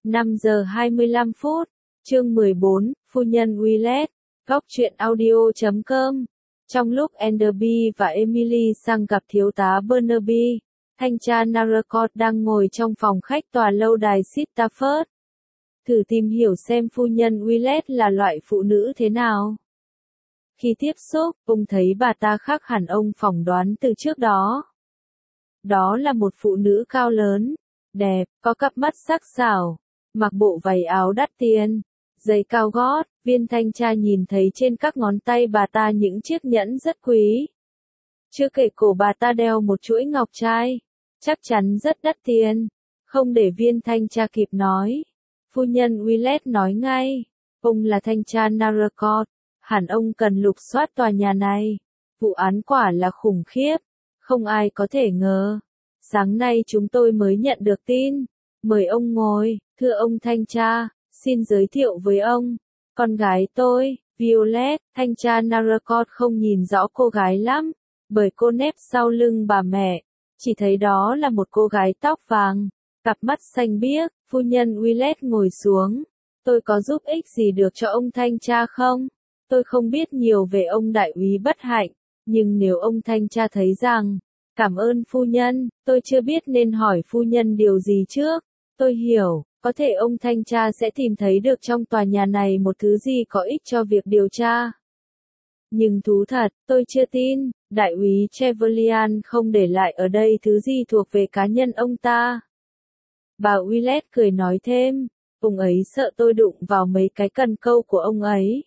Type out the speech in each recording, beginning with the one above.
5 giờ 25 phút, chương 14, Phu nhân Willett, góc truyện audio.com. Trong lúc Enderby và Emily sang gặp thiếu tá Burnaby, thanh tra Narracott đang ngồi trong phòng khách tòa lâu đài Sittaford. Thử tìm hiểu xem phu nhân Willett là loại phụ nữ thế nào. Khi tiếp xúc, ông thấy bà ta khác hẳn ông phỏng đoán từ trước đó. Đó là một phụ nữ cao lớn, đẹp, có cặp mắt sắc sảo, mặc bộ váy áo đắt tiền, giày cao gót. Viên thanh tra nhìn thấy trên các ngón tay bà ta những chiếc nhẫn rất quý. Chưa kể cổ bà ta đeo một chuỗi ngọc trai, chắc chắn rất đắt tiền. Không để viên thanh tra kịp nói, phu nhân Willett nói ngay, ông là thanh tra Narracott, hẳn ông cần lục soát tòa nhà này. Vụ án quả là khủng khiếp, không ai có thể ngờ. Sáng nay chúng tôi mới nhận được tin. Mời ông ngồi, thưa ông thanh tra, xin giới thiệu với ông. Con gái tôi, Violet. Thanh tra Narracott không nhìn rõ cô gái lắm, bởi cô nép sau lưng bà mẹ, chỉ thấy đó là một cô gái tóc vàng, cặp mắt xanh biếc. Phu nhân Willett ngồi xuống. Tôi có giúp ích gì được cho ông thanh tra không? Tôi không biết nhiều về ông đại úy bất hạnh, nhưng nếu ông thanh tra thấy rằng, cảm ơn phu nhân, tôi chưa biết nên hỏi phu nhân điều gì trước. Tôi hiểu, có thể ông thanh tra sẽ tìm thấy được trong tòa nhà này một thứ gì có ích cho việc điều tra. Nhưng thú thật, tôi chưa tin, đại úy Trevelyan không để lại ở đây thứ gì thuộc về cá nhân ông ta. Bà Willett cười nói thêm, ông ấy sợ tôi đụng vào mấy cái cần câu của ông ấy.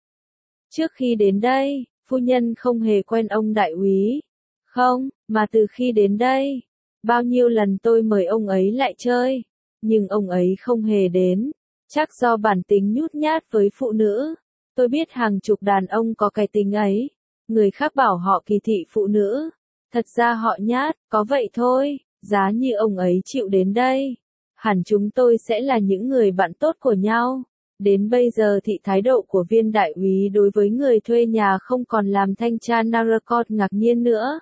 Trước khi đến đây, phu nhân không hề quen ông đại úy. Không, mà từ khi đến đây, bao nhiêu lần tôi mời ông ấy lại chơi, nhưng ông ấy không hề đến, chắc do bản tính nhút nhát với phụ nữ. Tôi biết hàng chục đàn ông có cái tính ấy, người khác bảo họ kỳ thị phụ nữ, thật ra họ nhát, có vậy thôi. Giá như ông ấy chịu đến đây, hẳn chúng tôi sẽ là những người bạn tốt của nhau. Đến bây giờ thì thái độ của viên đại úy đối với người thuê nhà không còn làm thanh tra Narracott ngạc nhiên nữa.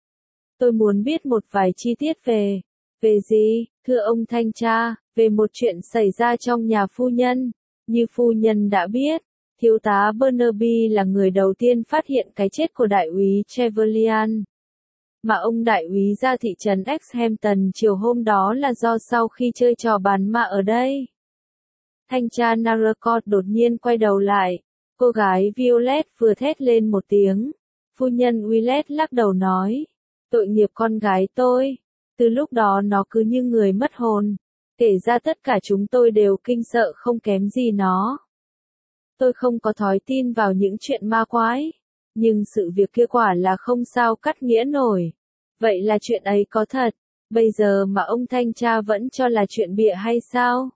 Tôi muốn biết một vài chi tiết về gì, thưa ông thanh tra, về một chuyện xảy ra trong nhà phu nhân. Như phu nhân đã biết, thiếu tá Burnaby là người đầu tiên phát hiện cái chết của đại úy Trevelyan. Mà ông đại úy ra thị trấn Exhampton chiều hôm đó là do sau khi chơi trò bán mạ ở đây. Thanh tra Narracott đột nhiên quay đầu lại, cô gái Violet vừa thét lên một tiếng. Phu nhân Willett lắc đầu nói, tội nghiệp con gái tôi. Từ lúc đó nó cứ như người mất hồn, kể ra tất cả chúng tôi đều kinh sợ không kém gì nó. Tôi không có thói tin vào những chuyện ma quái, nhưng sự việc kia quả là không sao cắt nghĩa nổi. Vậy là chuyện ấy có thật, bây giờ mà ông thanh tra vẫn cho là chuyện bịa hay sao?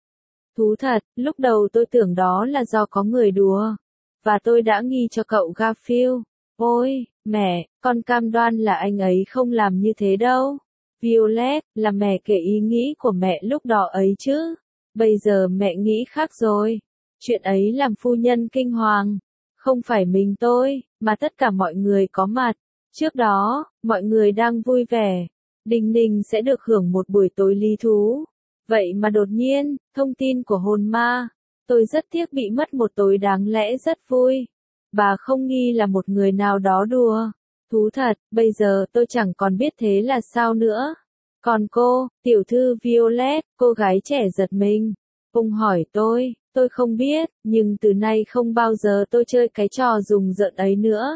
Thú thật, lúc đầu tôi tưởng đó là do có người đùa, và tôi đã nghi cho cậu Garfield. Ôi, mẹ, con cam đoan là anh ấy không làm như thế đâu. Violet, là mẹ kể ý nghĩ của mẹ lúc đó ấy chứ. Bây giờ mẹ nghĩ khác rồi. Chuyện ấy làm phu nhân kinh hoàng. Không phải mình tôi, mà tất cả mọi người có mặt. Trước đó, mọi người đang vui vẻ. Đình Ninh sẽ được hưởng một buổi tối lý thú. Vậy mà đột nhiên, thông tin của hồn ma. Tôi rất tiếc bị mất một tối đáng lẽ rất vui. Bà không nghi là một người nào đó đùa. Thú thật, bây giờ tôi chẳng còn biết thế là sao nữa. Còn cô, tiểu thư Violet, cô gái trẻ giật mình. Ông hỏi tôi không biết, nhưng từ nay không bao giờ tôi chơi cái trò rùng rợn ấy nữa.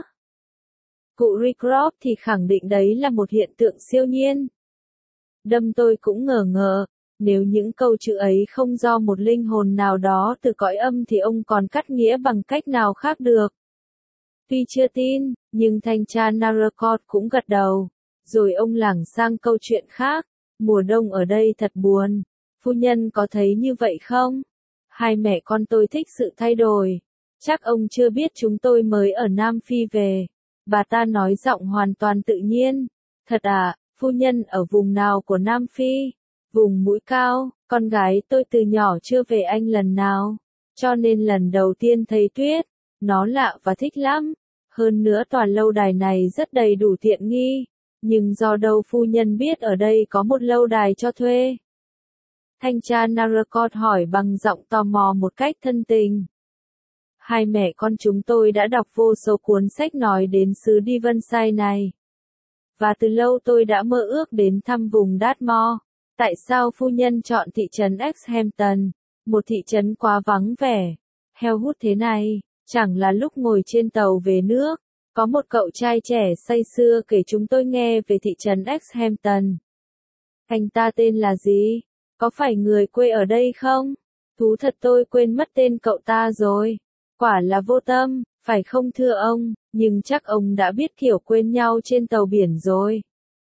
Cụ Rycroft thì khẳng định đấy là một hiện tượng siêu nhiên. Đâm tôi cũng ngờ ngợ, nếu những câu chữ ấy không do một linh hồn nào đó từ cõi âm thì ông còn cắt nghĩa bằng cách nào khác được. Tuy chưa tin, nhưng thanh tra Narracott cũng gật đầu. Rồi ông lảng sang câu chuyện khác. Mùa đông ở đây thật buồn. Phu nhân có thấy như vậy không? Hai mẹ con tôi thích sự thay đổi. Chắc ông chưa biết chúng tôi mới ở Nam Phi về. Bà ta nói giọng hoàn toàn tự nhiên. Thật à, phu nhân ở vùng nào của Nam Phi? Vùng mũi cao, con gái tôi từ nhỏ chưa về Anh lần nào. Cho nên lần đầu tiên thấy tuyết, nó lạ và thích lắm. Hơn nữa tòa lâu đài này rất đầy đủ tiện nghi. Nhưng do đâu phu nhân biết ở đây có một lâu đài cho thuê? Thanh tra Narcot hỏi bằng giọng tò mò một cách thân tình. Hai mẹ con chúng tôi đã đọc vô số cuốn sách nói đến xứ Devonshire này. Và từ lâu tôi đã mơ ước đến thăm vùng Dartmoor. Tại sao phu nhân chọn thị trấn Exhampton, một thị trấn quá vắng vẻ, heo hút thế này? Chẳng là lúc ngồi trên tàu về nước, có một cậu trai trẻ say sưa kể chúng tôi nghe về thị trấn Exhampton. Anh ta tên là gì? Có phải người quê ở đây không? Thú thật tôi quên mất tên cậu ta rồi. Quả là vô tâm, phải không thưa ông, nhưng chắc ông đã biết kiểu quên nhau trên tàu biển rồi.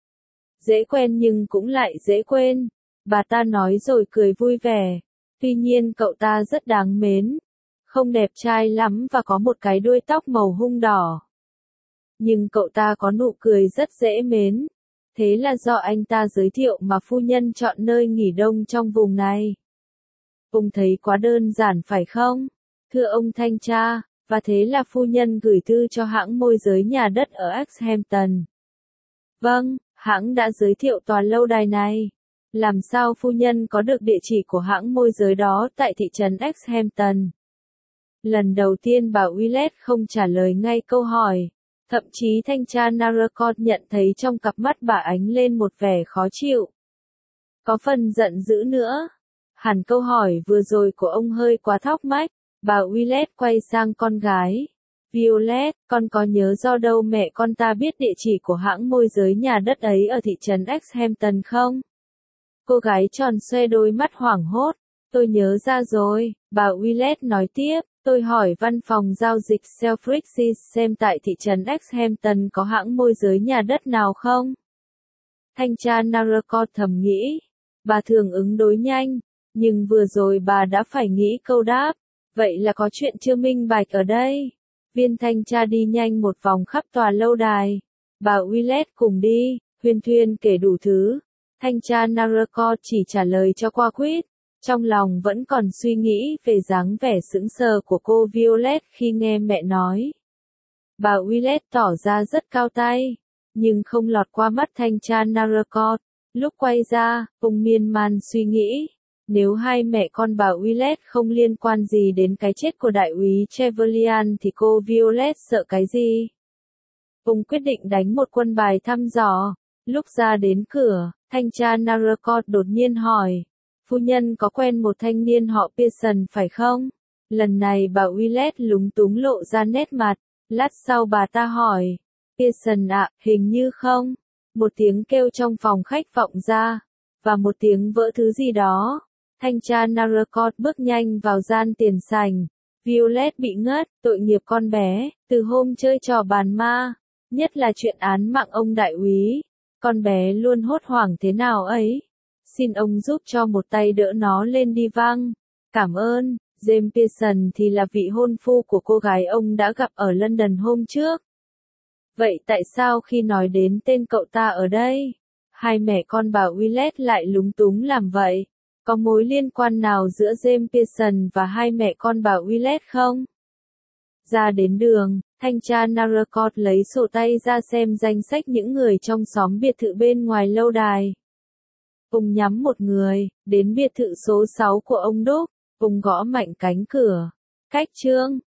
Dễ quen nhưng cũng lại dễ quên. Bà ta nói rồi cười vui vẻ. Tuy nhiên cậu ta rất đáng mến. Không đẹp trai lắm và có một cái đuôi tóc màu hung đỏ. Nhưng cậu ta có nụ cười rất dễ mến. Thế là do anh ta giới thiệu mà phu nhân chọn nơi nghỉ đông trong vùng này. Ông thấy quá đơn giản phải không? Thưa ông thanh tra, và thế là phu nhân gửi thư cho hãng môi giới nhà đất ở Exhampton. Vâng, hãng đã giới thiệu tòa lâu đài này. Làm sao phu nhân có được địa chỉ của hãng môi giới đó tại thị trấn Exhampton? Lần đầu tiên bà Willett không trả lời ngay câu hỏi. Thậm chí thanh tra Narcot nhận thấy trong cặp mắt bà ánh lên một vẻ khó chịu. Có phần giận dữ nữa. Hẳn câu hỏi vừa rồi của ông hơi quá thóc mách. Bà Willett quay sang con gái. Violet, con có nhớ do đâu mẹ con ta biết địa chỉ của hãng môi giới nhà đất ấy ở thị trấn Exhampton không? Cô gái tròn xoe đôi mắt hoảng hốt. Tôi nhớ ra rồi, bà Willett nói tiếp. Tôi hỏi văn phòng giao dịch Selfridges xem tại thị trấn Exhampton có hãng môi giới nhà đất nào không? Thanh tra Narcot thầm nghĩ. Bà thường ứng đối nhanh, nhưng vừa rồi bà đã phải nghĩ câu đáp. Vậy là có chuyện chưa minh bạch ở đây. Viên thanh tra đi nhanh một vòng khắp tòa lâu đài. Bà Willett cùng đi, huyên thuyên kể đủ thứ. Thanh tra Narcot chỉ trả lời cho qua quýt. Trong lòng vẫn còn suy nghĩ về dáng vẻ sững sờ của cô Violet khi nghe mẹ nói. Bà Willett tỏ ra rất cao tay, nhưng không lọt qua mắt thanh tra Narcot. Lúc quay ra, ông miên man suy nghĩ. Nếu hai mẹ con bà Willett không liên quan gì đến cái chết của đại úy Trevelyan thì cô Violet sợ cái gì? Ông quyết định đánh một quân bài thăm dò. Lúc ra đến cửa, thanh tra Narcot đột nhiên hỏi. Phu nhân có quen một thanh niên họ Pearson phải không? Lần này bà Willett lúng túng lộ ra nét mặt. Lát sau bà ta hỏi. Pearson ạ, hình như không. Một tiếng kêu trong phòng khách vọng ra. Và một tiếng vỡ thứ gì đó. Thanh tra Narcot bước nhanh vào gian tiền sảnh. Violet bị ngất, tội nghiệp con bé, từ hôm chơi trò bàn ma. Nhất là chuyện án mạng ông đại úy. Con bé luôn hốt hoảng thế nào ấy. Xin ông giúp cho một tay đỡ nó lên đi văng. Cảm ơn. James Pearson thì là vị hôn phu của cô gái ông đã gặp ở London hôm trước. Vậy tại sao khi nói đến tên cậu ta ở đây, hai mẹ con bà Willett lại lúng túng làm vậy? Có mối liên quan nào giữa James Pearson và hai mẹ con bà Willett không? Ra đến đường, thanh tra Narcot lấy sổ tay ra xem danh sách những người trong xóm biệt thự bên ngoài lâu đài. Ông nhắm một người, đến biệt thự số 6 của ông Đúc. Ông gõ mạnh cánh cửa. Khách trương,